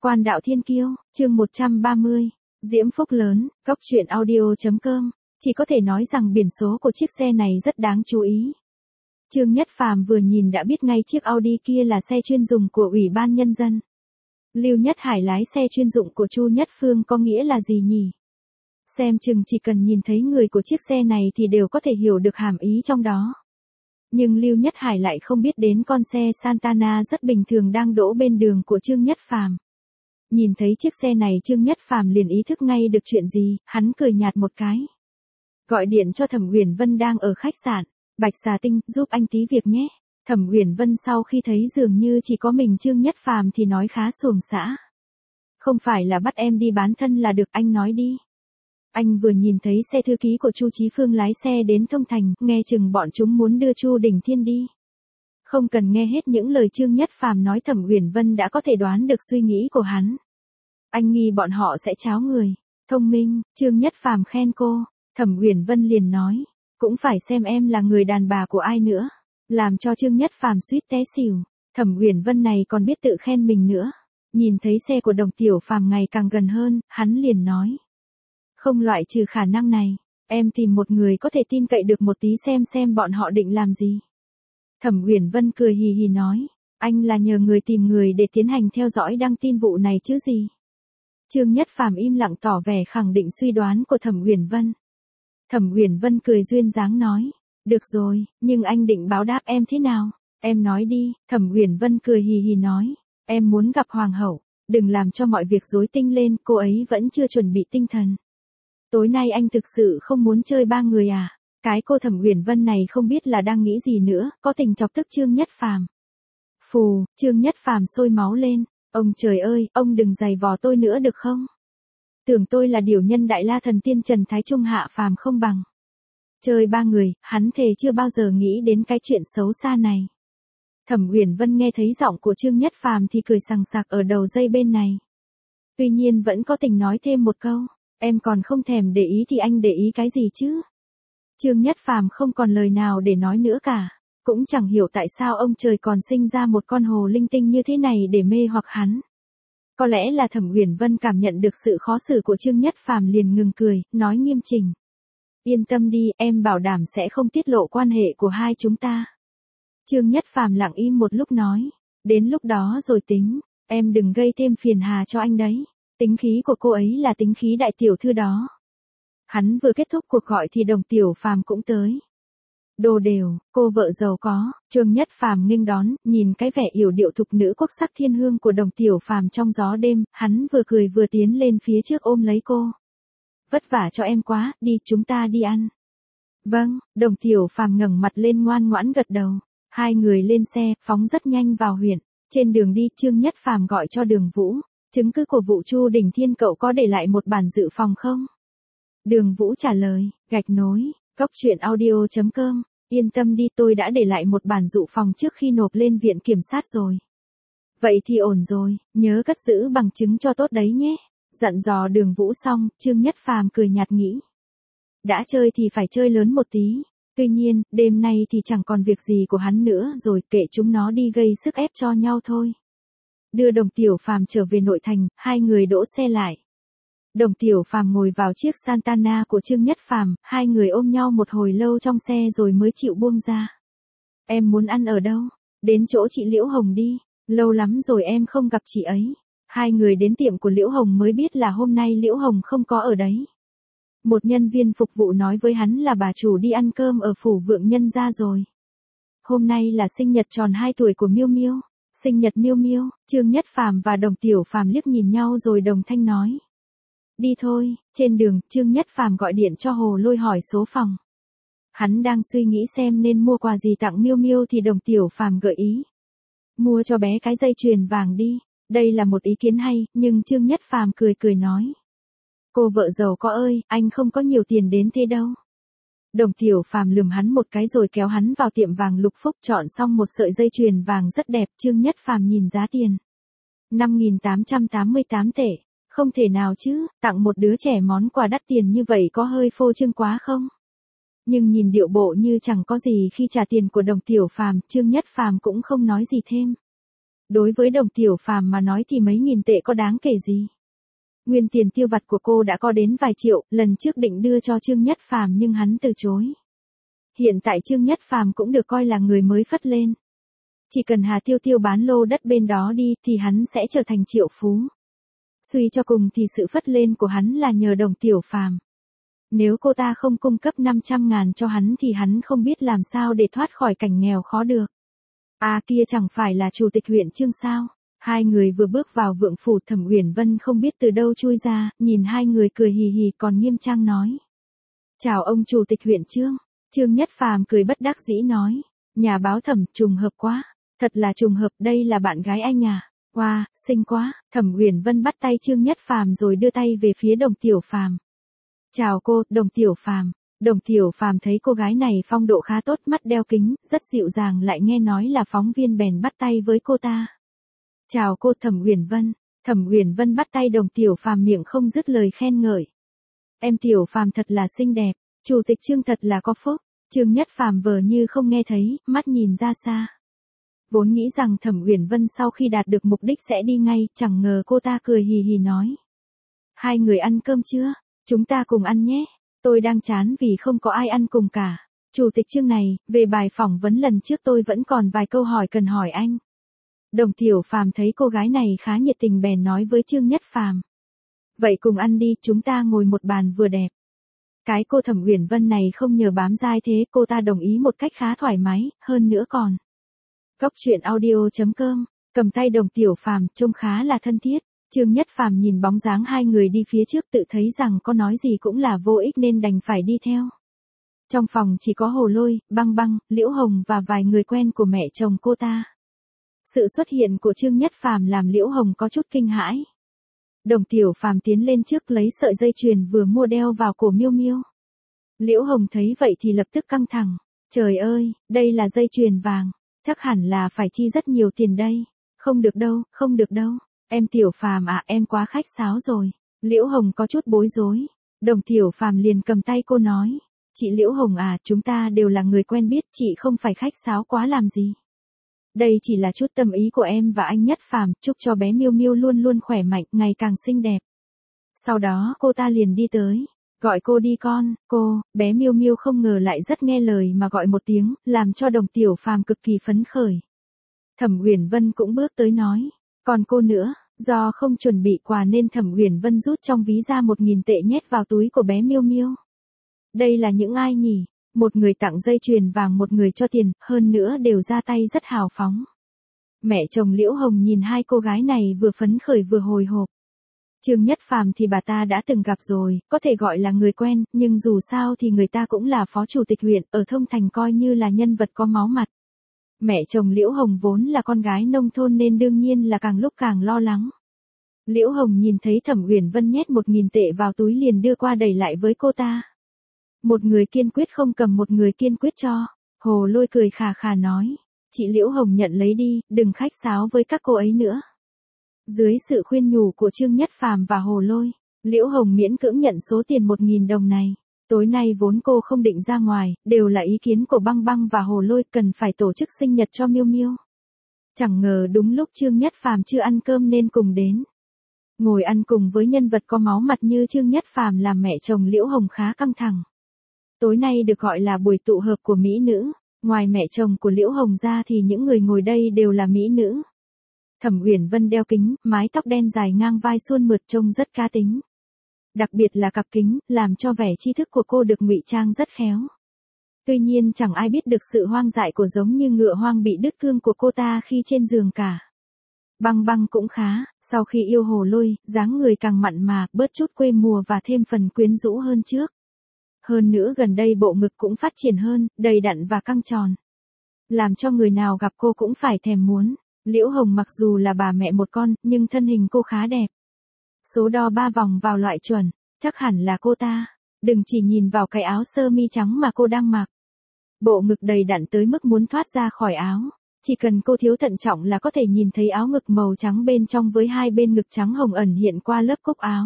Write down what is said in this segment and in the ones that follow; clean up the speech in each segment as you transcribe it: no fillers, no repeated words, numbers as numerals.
Quan đạo thiên kiêu, chương 130, diễm phúc lớn, góc truyện audio.com, chỉ có thể nói rằng biển số của chiếc xe này rất đáng chú ý. Trương Nhất Phàm vừa nhìn đã biết ngay chiếc Audi kia là xe chuyên dùng của Ủy ban Nhân dân. Lưu Nhất Hải lái xe chuyên dụng của Chu Nhất Phương có nghĩa là gì nhỉ? Xem chừng chỉ cần nhìn thấy người của chiếc xe này thì đều có thể hiểu được hàm ý trong đó. Nhưng Lưu Nhất Hải lại không biết đến con xe Santana rất bình thường đang đỗ bên đường của Trương Nhất Phàm. Nhìn thấy chiếc xe này Trương Nhất Phàm liền ý thức ngay được chuyện gì, hắn cười nhạt một cái. Gọi điện cho Thẩm Uyển Vân đang ở khách sạn, Bạch Xà Tinh, giúp anh tí việc nhé. Thẩm Uyển Vân sau khi thấy dường như chỉ có mình Trương Nhất Phàm thì nói khá xuồng xã. Không phải là bắt em đi bán thân là được, anh nói đi. Anh vừa nhìn thấy xe thư ký của Chu Chí Phương lái xe đến Thông Thành, nghe chừng bọn chúng muốn đưa Chu Đình Thiên đi. Không cần nghe hết những lời Trương Nhất Phàm nói, Thẩm Uyển Vân đã có thể đoán được suy nghĩ của hắn. Anh nghi bọn họ sẽ tráo người. Thông minh, Trương Nhất Phàm khen cô. Thẩm Uyển Vân liền nói, cũng phải xem em là người đàn bà của ai nữa. Làm cho Trương Nhất Phàm suýt té xỉu. Thẩm Uyển Vân này còn biết tự khen mình nữa. Nhìn thấy xe của Đồng Tiểu Phàm ngày càng gần hơn, hắn liền nói. Không loại trừ khả năng này, em tìm một người có thể tin cậy được một tí xem bọn họ định làm gì. Thẩm Uyển Vân cười hì hì nói, anh là nhờ người tìm người để tiến hành theo dõi đăng tin vụ này chứ gì. Trương Nhất Phàm im lặng tỏ vẻ khẳng định suy đoán của Thẩm Uyển Vân. Thẩm Uyển Vân cười duyên dáng nói, được rồi, nhưng anh định báo đáp em thế nào? Em nói đi. Thẩm Uyển Vân cười hì hì nói, em muốn gặp hoàng hậu, đừng làm cho mọi việc rối tinh lên, cô ấy vẫn chưa chuẩn bị tinh thần. Tối nay anh thực sự không muốn chơi ba người à? Cái cô Thẩm Uyển Vân này không biết là đang nghĩ gì nữa, có tình chọc tức Trương Nhất Phàm. Phù, Trương Nhất Phàm sôi máu lên, ông trời ơi, ông đừng giày vò tôi nữa được không? Tưởng tôi là điểu nhân Đại La Thần Tiên Trần Thái Trung hạ phàm không bằng. Chơi ba người, hắn thề chưa bao giờ nghĩ đến cái chuyện xấu xa này. Thẩm Uyển Vân nghe thấy giọng của Trương Nhất Phàm thì cười sằng sặc ở đầu dây bên này. Tuy nhiên vẫn có tình nói thêm một câu, em còn không thèm để ý thì anh để ý cái gì chứ? Trương Nhất Phàm không còn lời nào để nói nữa cả, cũng chẳng hiểu tại sao ông trời còn sinh ra một con hồ linh tinh như thế này để mê hoặc hắn. Có lẽ là Thẩm Uyển Vân cảm nhận được sự khó xử của Trương Nhất Phàm liền ngừng cười, nói nghiêm chỉnh. Yên tâm đi, em bảo đảm sẽ không tiết lộ quan hệ của hai chúng ta. Trương Nhất Phàm lặng im một lúc nói, đến lúc đó rồi tính, em đừng gây thêm phiền hà cho anh đấy. Tính khí của cô ấy là tính khí đại tiểu thư đó. Hắn vừa kết thúc cuộc gọi thì Đồng Tiểu Phàm cũng tới. Đồ đều, cô vợ giàu có, Trương Nhất Phàm nghênh đón, nhìn cái vẻ yểu điệu thục nữ quốc sắc thiên hương của Đồng Tiểu Phàm trong gió đêm, hắn vừa cười vừa tiến lên phía trước ôm lấy cô. Vất vả cho em quá, đi chúng ta đi ăn. Vâng, Đồng Tiểu Phàm ngẩng mặt lên ngoan ngoãn gật đầu. Hai người lên xe, phóng rất nhanh vào huyện. Trên đường đi, Trương Nhất Phàm gọi cho Đường Vũ. Chứng cứ của vụ Chu Đình Thiên cậu có để lại một bản dự phòng không? Đường Vũ trả lời, gạch nối, góc truyện audio.com, yên tâm đi, tôi đã để lại một bản dự phòng trước khi nộp lên viện kiểm sát rồi. Vậy thì ổn rồi, nhớ cất giữ bằng chứng cho tốt đấy nhé. Dặn dò Đường Vũ xong, Trương Nhất Phàm cười nhạt nghĩ. Đã chơi thì phải chơi lớn một tí. Tuy nhiên, đêm nay thì chẳng còn việc gì của hắn nữa rồi, kệ chúng nó đi gây sức ép cho nhau thôi. Đưa Đồng Tiểu Phàm trở về nội thành, hai người đỗ xe lại. Đồng Tiểu Phàm ngồi vào chiếc Santana của Trương Nhất Phàm, hai người ôm nhau một hồi lâu trong xe rồi mới chịu buông ra. Em muốn ăn ở đâu? Đến chỗ chị Liễu Hồng đi, lâu lắm rồi em không gặp chị ấy. Hai người đến tiệm của Liễu Hồng mới biết là hôm nay Liễu Hồng không có ở đấy. Một nhân viên phục vụ nói với hắn là bà chủ đi ăn cơm ở phủ Vượng Nhân gia rồi. Hôm nay là sinh nhật tròn 2 tuổi của Miêu Miêu. Sinh nhật Miêu Miêu, Trương Nhất Phàm và Đồng Tiểu Phàm liếc nhìn nhau rồi đồng thanh nói. Đi thôi. Trên đường, Trương Nhất Phàm gọi điện cho Hồ Lôi hỏi số phòng. Hắn đang suy nghĩ xem nên mua quà gì tặng Miêu Miêu thì Đồng Tiểu Phàm gợi ý. Mua cho bé cái dây chuyền vàng đi. Đây là một ý kiến hay, nhưng Trương Nhất Phàm cười nói. Cô vợ giàu có ơi, anh không có nhiều tiền đến thế đâu. Đồng Tiểu Phàm lườm hắn một cái rồi kéo hắn vào tiệm vàng Lục Phúc chọn xong một sợi dây chuyền vàng rất đẹp. Trương Nhất Phàm nhìn giá tiền. 5.888 tệ. Không thể nào chứ, tặng một đứa trẻ món quà đắt tiền như vậy có hơi phô trương quá không? Nhưng nhìn điệu bộ như chẳng có gì khi trả tiền của Đồng Tiểu Phàm, Trương Nhất Phàm cũng không nói gì thêm. Đối với Đồng Tiểu Phàm mà nói thì mấy nghìn tệ có đáng kể gì. Nguyên tiền tiêu vặt của cô đã có đến vài triệu, lần trước định đưa cho Trương Nhất Phàm nhưng hắn từ chối. Hiện tại Trương Nhất Phàm cũng được coi là người mới phất lên. Chỉ cần Hà Tiêu Tiêu bán lô đất bên đó đi thì hắn sẽ trở thành triệu phú. Suy cho cùng thì sự phất lên của hắn là nhờ Đồng Tiểu Phàm. Nếu cô ta không cung cấp 500.000 cho hắn thì hắn không biết làm sao để thoát khỏi cảnh nghèo khó được. À kia chẳng phải là chủ tịch huyện Trương sao? Hai người vừa bước vào Vượng Phủ, Thẩm Uyển Vân không biết từ đâu chui ra, nhìn hai người cười hì hì còn nghiêm trang nói. Chào ông chủ tịch huyện Trương. Trương Nhất Phàm cười bất đắc dĩ nói. Nhà báo Thẩm, trùng hợp quá. Thật là trùng hợp, đây là bạn gái anh à. Wow, xinh quá. Thẩm Uyển Vân bắt tay Trương Nhất Phàm rồi đưa tay về phía Đồng Tiểu Phàm. Chào cô, Đồng Tiểu Phàm. Đồng Tiểu Phàm thấy cô gái này phong độ khá tốt, mắt đeo kính, rất dịu dàng, lại nghe nói là phóng viên bèn bắt tay với cô ta. Chào cô Thẩm Uyển Vân. Thẩm Uyển Vân bắt tay Đồng Tiểu Phàm, miệng không dứt lời khen ngợi. Em Tiểu Phàm thật là xinh đẹp, chủ tịch Trương thật là có phúc. Trương Nhất Phàm vờ như không nghe thấy, mắt nhìn ra xa. Vốn nghĩ rằng Thẩm Uyển Vân sau khi đạt được mục đích sẽ đi ngay, chẳng ngờ cô ta cười hì hì nói. Hai người ăn cơm chưa? Chúng ta cùng ăn nhé. Tôi đang chán vì không có ai ăn cùng cả. Chủ tịch Trương này, về bài phỏng vấn lần trước tôi vẫn còn vài câu hỏi cần hỏi anh. Đồng Tiểu Phàm thấy cô gái này khá nhiệt tình bèn nói với Trương Nhất Phàm. Vậy cùng ăn đi, chúng ta ngồi một bàn vừa đẹp. Cái cô Thẩm Uyển Vân này không nhờ bám dai thế, cô ta đồng ý một cách khá thoải mái, hơn nữa còn. Cóc truyện audio.com, cầm tay Đồng Tiểu Phàm trông khá là thân thiết. Trương Nhất Phàm nhìn bóng dáng hai người đi phía trước tự thấy rằng có nói gì cũng là vô ích nên đành phải đi theo. Trong phòng chỉ có Hồ Lôi, Băng Băng, Liễu Hồng và vài người quen của mẹ chồng cô ta. Sự xuất hiện của Trương Nhất Phàm làm Liễu Hồng có chút kinh hãi. Đồng Tiểu Phàm tiến lên trước lấy sợi dây chuyền vừa mua đeo vào cổ Miêu Miêu. Liễu Hồng thấy vậy thì lập tức căng thẳng. Trời ơi, đây là dây chuyền vàng, chắc hẳn là phải chi rất nhiều tiền đây. Không được đâu, không được đâu. Em Tiểu Phàm à, em quá khách sáo rồi. Liễu Hồng có chút bối rối. Đồng Tiểu Phàm liền cầm tay cô nói. Chị Liễu Hồng à, chúng ta đều là người quen biết, chị không phải khách sáo quá làm gì. Đây chỉ là chút tâm ý của em và anh Nhất Phàm, chúc cho bé Miêu Miêu luôn luôn khỏe mạnh, ngày càng xinh đẹp. Sau đó cô ta liền đi tới. Gọi cô đi con, cô, bé Miêu Miêu không ngờ lại rất nghe lời mà gọi một tiếng, làm cho Đồng Tiểu Phàm cực kỳ phấn khởi. Thẩm Uyển Vân cũng bước tới nói. Còn cô nữa. Do không chuẩn bị quà nên Thẩm Uyển Vân rút trong ví ra 1.000 tệ nhét vào túi của bé Miêu Miêu. Đây là những ai nhỉ? Một người tặng dây chuyền vàng, một người cho tiền, hơn nữa đều ra tay rất hào phóng. Mẹ chồng Liễu Hồng nhìn hai cô gái này vừa phấn khởi vừa hồi hộp. Trương Nhất Phàm thì bà ta đã từng gặp rồi, có thể gọi là người quen, nhưng dù sao thì người ta cũng là phó chủ tịch huyện, ở Thông Thành coi như là nhân vật có máu mặt. Mẹ chồng Liễu Hồng vốn là con gái nông thôn nên đương nhiên là càng lúc càng lo lắng. Liễu Hồng nhìn thấy Thẩm Uyển Vân nhét 1.000 tệ vào túi liền đưa qua đẩy lại với cô ta. Một người kiên quyết không cầm, một người kiên quyết cho. Hồ Lôi cười khà khà nói. Chị Liễu Hồng nhận lấy đi, đừng khách sáo với các cô ấy nữa. Dưới sự khuyên nhủ của Trương Nhất Phàm và Hồ Lôi, Liễu Hồng miễn cưỡng nhận số tiền 1.000 đồng này. Tối nay vốn cô không định ra ngoài, đều là ý kiến của Băng Băng và Hồ Lôi cần phải tổ chức sinh nhật cho Miêu Miêu. Chẳng ngờ đúng lúc Trương Nhất Phàm chưa ăn cơm nên cùng đến. Ngồi ăn cùng với nhân vật có máu mặt như Trương Nhất Phàm làm mẹ chồng Liễu Hồng khá căng thẳng. Tối nay được gọi là buổi tụ họp của mỹ nữ, ngoài mẹ chồng của Liễu Hồng ra thì những người ngồi đây đều là mỹ nữ. Thẩm Uyển Vân đeo kính, mái tóc đen dài ngang vai suôn mượt trông rất cá tính. Đặc biệt là cặp kính, làm cho vẻ tri thức của cô được ngụy trang rất khéo. Tuy nhiên chẳng ai biết được sự hoang dại của giống như ngựa hoang bị đứt cương của cô ta khi trên giường cả. Băng Băng cũng khá, sau khi yêu Hồ Lôi, dáng người càng mặn mà, bớt chút quê mùa và thêm phần quyến rũ hơn trước. Hơn nữa gần đây bộ ngực cũng phát triển hơn, đầy đặn và căng tròn. Làm cho người nào gặp cô cũng phải thèm muốn. Liễu Hồng mặc dù là bà mẹ một con, nhưng thân hình cô khá đẹp. Số đo 3 vòng vào loại chuẩn, chắc hẳn là cô ta. Đừng chỉ nhìn vào cái áo sơ mi trắng mà cô đang mặc. Bộ ngực đầy đặn tới mức muốn thoát ra khỏi áo. Chỉ cần cô thiếu thận trọng là có thể nhìn thấy áo ngực màu trắng bên trong với hai bên ngực trắng hồng ẩn hiện qua lớp cúc áo.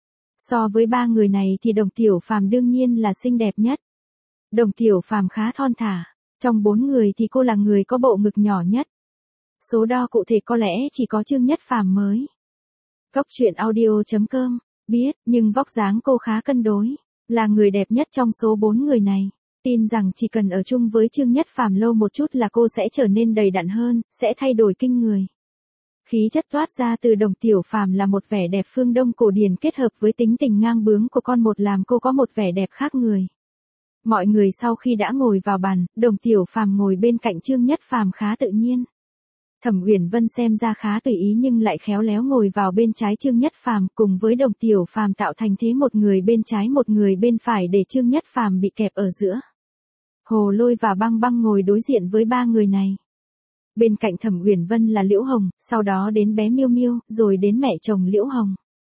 So với ba người này thì Đồng Tiểu Phàm đương nhiên là xinh đẹp nhất. Đồng Tiểu Phàm khá thon thả, trong 4 người thì cô là người có bộ ngực nhỏ nhất. Số đo cụ thể có lẽ chỉ có Trương Nhất Phàm mới. Cốc truyện audio.com, biết, nhưng vóc dáng cô khá cân đối, là người đẹp nhất trong số 4 người này. Tin rằng chỉ cần ở chung với Trương Nhất Phàm lâu một chút là cô sẽ trở nên đầy đặn hơn, sẽ thay đổi kinh người. Khí chất toát ra từ Đồng Tiểu Phàm là một vẻ đẹp phương Đông cổ điển kết hợp với tính tình ngang bướng của con một làm cô có một vẻ đẹp khác người. Mọi người sau khi đã ngồi vào bàn, Đồng Tiểu Phàm ngồi bên cạnh Trương Nhất Phàm khá tự nhiên. Thẩm Uyển Vân xem ra khá tùy ý nhưng lại khéo léo ngồi vào bên trái Trương Nhất Phàm, cùng với Đồng Tiểu Phàm tạo thành thế một người bên trái một người bên phải để Trương Nhất Phàm bị kẹp ở giữa. Hồ Lôi và Băng Băng ngồi đối diện với ba người này. Bên cạnh Thẩm Uyển Vân là Liễu Hồng, sau đó đến bé Miêu Miêu, rồi đến mẹ chồng Liễu Hồng.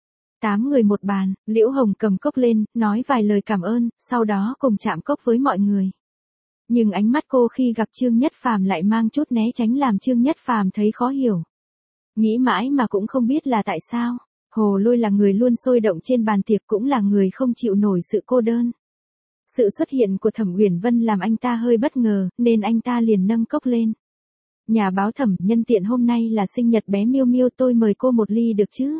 8 người một bàn, Liễu Hồng cầm cốc lên, nói vài lời cảm ơn, sau đó cùng chạm cốc với mọi người. Nhưng ánh mắt cô khi gặp Trương Nhất Phàm lại mang chút né tránh làm Trương Nhất Phàm thấy khó hiểu. Nghĩ mãi mà cũng không biết là tại sao. Hồ Lôi là người luôn sôi động trên bàn tiệc, cũng là người không chịu nổi sự cô đơn. Sự xuất hiện của Thẩm Uyển Vân làm anh ta hơi bất ngờ, nên anh ta liền nâng cốc lên. Nhà báo Thẩm, nhân tiện hôm nay là sinh nhật bé Miêu Miêu, tôi mời cô một ly được chứ?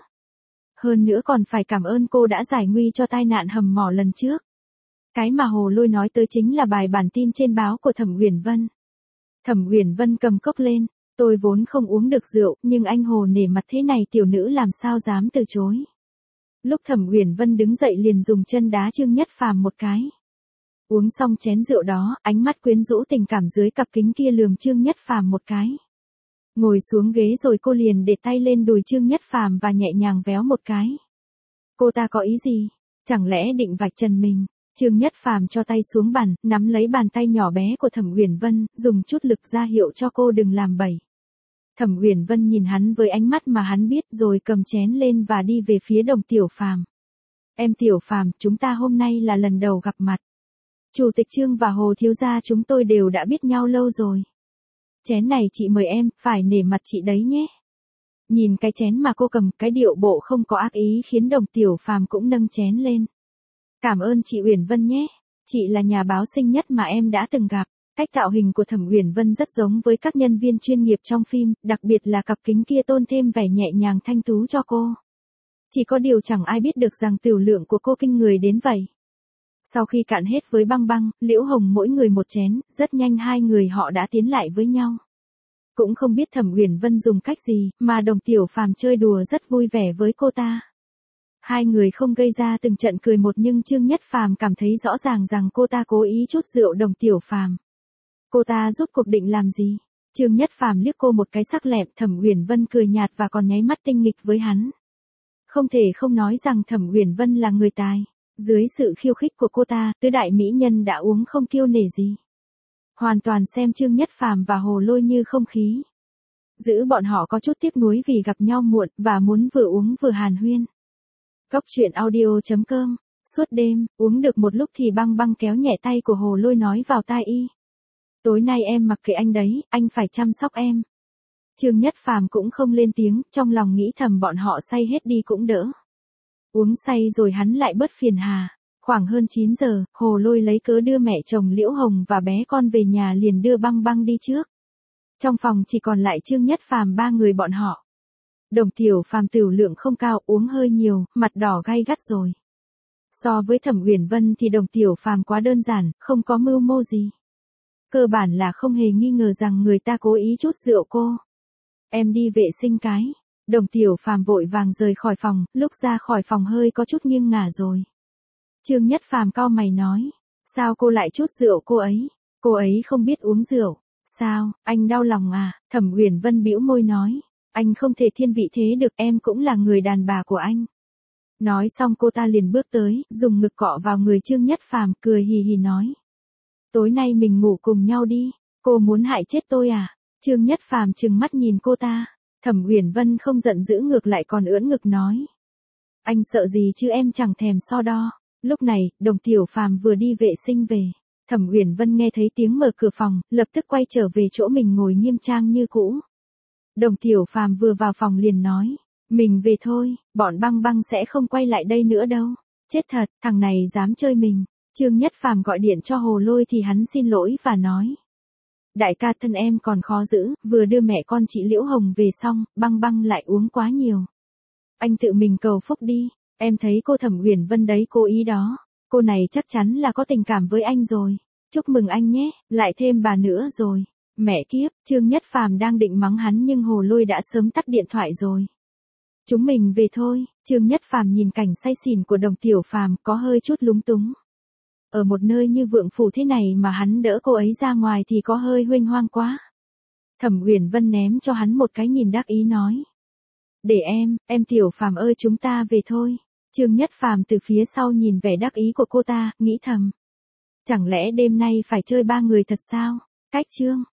Hơn nữa còn phải cảm ơn cô đã giải nguy cho tai nạn hầm mỏ lần trước. Cái mà Hồ Lôi nói tới chính là bài bản tin trên báo của Thẩm Uyển Vân. Thẩm Uyển Vân cầm cốc lên, tôi vốn không uống được rượu, nhưng anh Hồ nể mặt thế này tiểu nữ làm sao dám từ chối. Lúc Thẩm Uyển Vân đứng dậy liền dùng chân đá Trương Nhất Phàm một cái. Uống xong chén rượu đó, ánh mắt quyến rũ tình cảm dưới cặp kính kia lườm Trương Nhất Phàm một cái. Ngồi xuống ghế rồi cô liền để tay lên đùi Trương Nhất Phàm và nhẹ nhàng véo một cái. Cô ta có ý gì? Chẳng lẽ định vạch trần mình? Trương Nhất Phàm cho tay xuống bàn, nắm lấy bàn tay nhỏ bé của Thẩm Uyển Vân, dùng chút lực ra hiệu cho cô đừng làm bậy. Thẩm Uyển Vân nhìn hắn với ánh mắt mà hắn biết rồi cầm chén lên và đi về phía Đồng Tiểu Phàm. Em Tiểu Phàm, chúng ta hôm nay là lần đầu gặp mặt. Chủ tịch Trương và Hồ thiếu gia chúng tôi đều đã biết nhau lâu rồi. Chén này chị mời em, phải nể mặt chị đấy nhé. Nhìn cái chén mà cô cầm, cái điệu bộ không có ác ý khiến Đồng Tiểu Phàm cũng nâng chén lên. Cảm ơn chị Uyển Vân nhé. Chị là nhà báo xinh nhất mà em đã từng gặp. Cách tạo hình của Thẩm Uyển Vân rất giống với các nhân viên chuyên nghiệp trong phim, đặc biệt là cặp kính kia tôn thêm vẻ nhẹ nhàng thanh tú cho cô. Chỉ có điều chẳng ai biết được rằng tiểu lượng của cô kinh người đến vậy. Sau khi cạn hết với Băng Băng, Liễu Hồng mỗi người một chén, rất nhanh hai người họ đã tiến lại với nhau. Cũng không biết Thẩm Uyển Vân dùng cách gì, mà Đồng Tiểu Phàm chơi đùa rất vui vẻ với cô ta. Hai người không gây ra từng trận cười một nhưng Trương Nhất Phàm cảm thấy rõ ràng rằng cô ta cố ý chút rượu Đồng Tiểu Phàm. Cô ta rút cuộc định làm gì? Trương Nhất Phàm liếc cô một cái sắc lẹm, Thẩm Uyển Vân cười nhạt và còn nháy mắt tinh nghịch với hắn. Không thể không nói rằng Thẩm Uyển Vân là người tài. Dưới sự khiêu khích của cô ta, tứ đại mỹ nhân đã uống không kiêu nể gì. Hoàn toàn xem Trương Nhất Phàm và Hồ Lôi như không khí. Giữ bọn họ có chút tiếc nuối vì gặp nhau muộn và muốn vừa uống vừa hàn huyên. Cốc truyện audio.com, suốt đêm, uống được một lúc thì Băng Băng kéo nhẹ tay của Hồ Lôi nói vào tai y. Tối nay em mặc kệ anh đấy, anh phải chăm sóc em. Trương Nhất Phàm cũng không lên tiếng, trong lòng nghĩ thầm bọn họ say hết đi cũng đỡ. Uống say rồi hắn lại bớt phiền hà. Khoảng hơn 9 giờ, Hồ Lôi lấy cớ đưa mẹ chồng Liễu Hồng và bé con về nhà liền đưa Băng Băng đi trước. Trong phòng chỉ còn lại Trương Nhất Phàm ba người bọn họ. Đồng Tiểu Phàm tiểu lượng không cao, uống hơi nhiều, mặt đỏ gay gắt rồi. So với Thẩm Uyển Vân thì Đồng Tiểu Phàm quá đơn giản, không có mưu mô gì. Cơ bản là không hề nghi ngờ rằng người ta cố ý chút rượu cô. Em đi vệ sinh cái. Đồng Tiểu Phàm vội vàng rời khỏi phòng, lúc ra khỏi phòng hơi có chút nghiêng ngả rồi. Trương Nhất Phàm cau mày nói, sao cô lại chút rượu cô ấy không biết uống rượu. Sao, anh đau lòng à? Thẩm Uyển Vân bĩu môi nói, anh không thể thiên vị thế được, em cũng là người đàn bà của anh. Nói xong cô ta liền bước tới, dùng ngực cọ vào người Trương Nhất Phàm, cười hì hì nói. Tối nay mình ngủ cùng nhau đi, cô muốn hại chết tôi à? Trương Nhất Phàm trừng mắt nhìn cô ta. Thẩm Uyển Vân không giận dữ ngược lại còn ưỡn ngực nói. Anh sợ gì chứ, em chẳng thèm so đo. Lúc này, Đồng Tiểu Phàm vừa đi vệ sinh về. Thẩm Uyển Vân nghe thấy tiếng mở cửa phòng, lập tức quay trở về chỗ mình ngồi nghiêm trang như cũ. Đồng Tiểu Phàm vừa vào phòng liền nói. Mình về thôi, bọn Băng Băng sẽ không quay lại đây nữa đâu. Chết thật, thằng này dám chơi mình. Trương Nhất Phàm gọi điện cho Hồ Lôi thì hắn xin lỗi và nói. Đại ca thân em còn khó giữ, vừa đưa mẹ con chị Liễu Hồng về xong, băng băng lại uống quá nhiều. Anh tự mình cầu phúc đi, em thấy cô Thẩm Uyển Vân đấy cố ý đó. Cô này chắc chắn là có tình cảm với anh rồi. Chúc mừng anh nhé, lại thêm bà nữa rồi. Mẹ kiếp, Trương Nhất Phàm đang định mắng hắn nhưng Hồ Lôi đã sớm tắt điện thoại rồi. Chúng mình về thôi, Trương Nhất Phàm nhìn cảnh say xỉn của Đồng Tiểu Phàm có hơi chút lúng túng. Ở một nơi như Vượng Phủ thế này mà hắn đỡ cô ấy ra ngoài thì có hơi huênh hoang quá. Thẩm Uyển Vân ném cho hắn một cái nhìn đắc ý nói. Để em Tiểu Phàm ơi chúng ta về thôi. Trương Nhất Phàm từ phía sau nhìn vẻ đắc ý của cô ta, nghĩ thầm. Chẳng lẽ đêm nay phải chơi ba người thật sao? Cách Trương.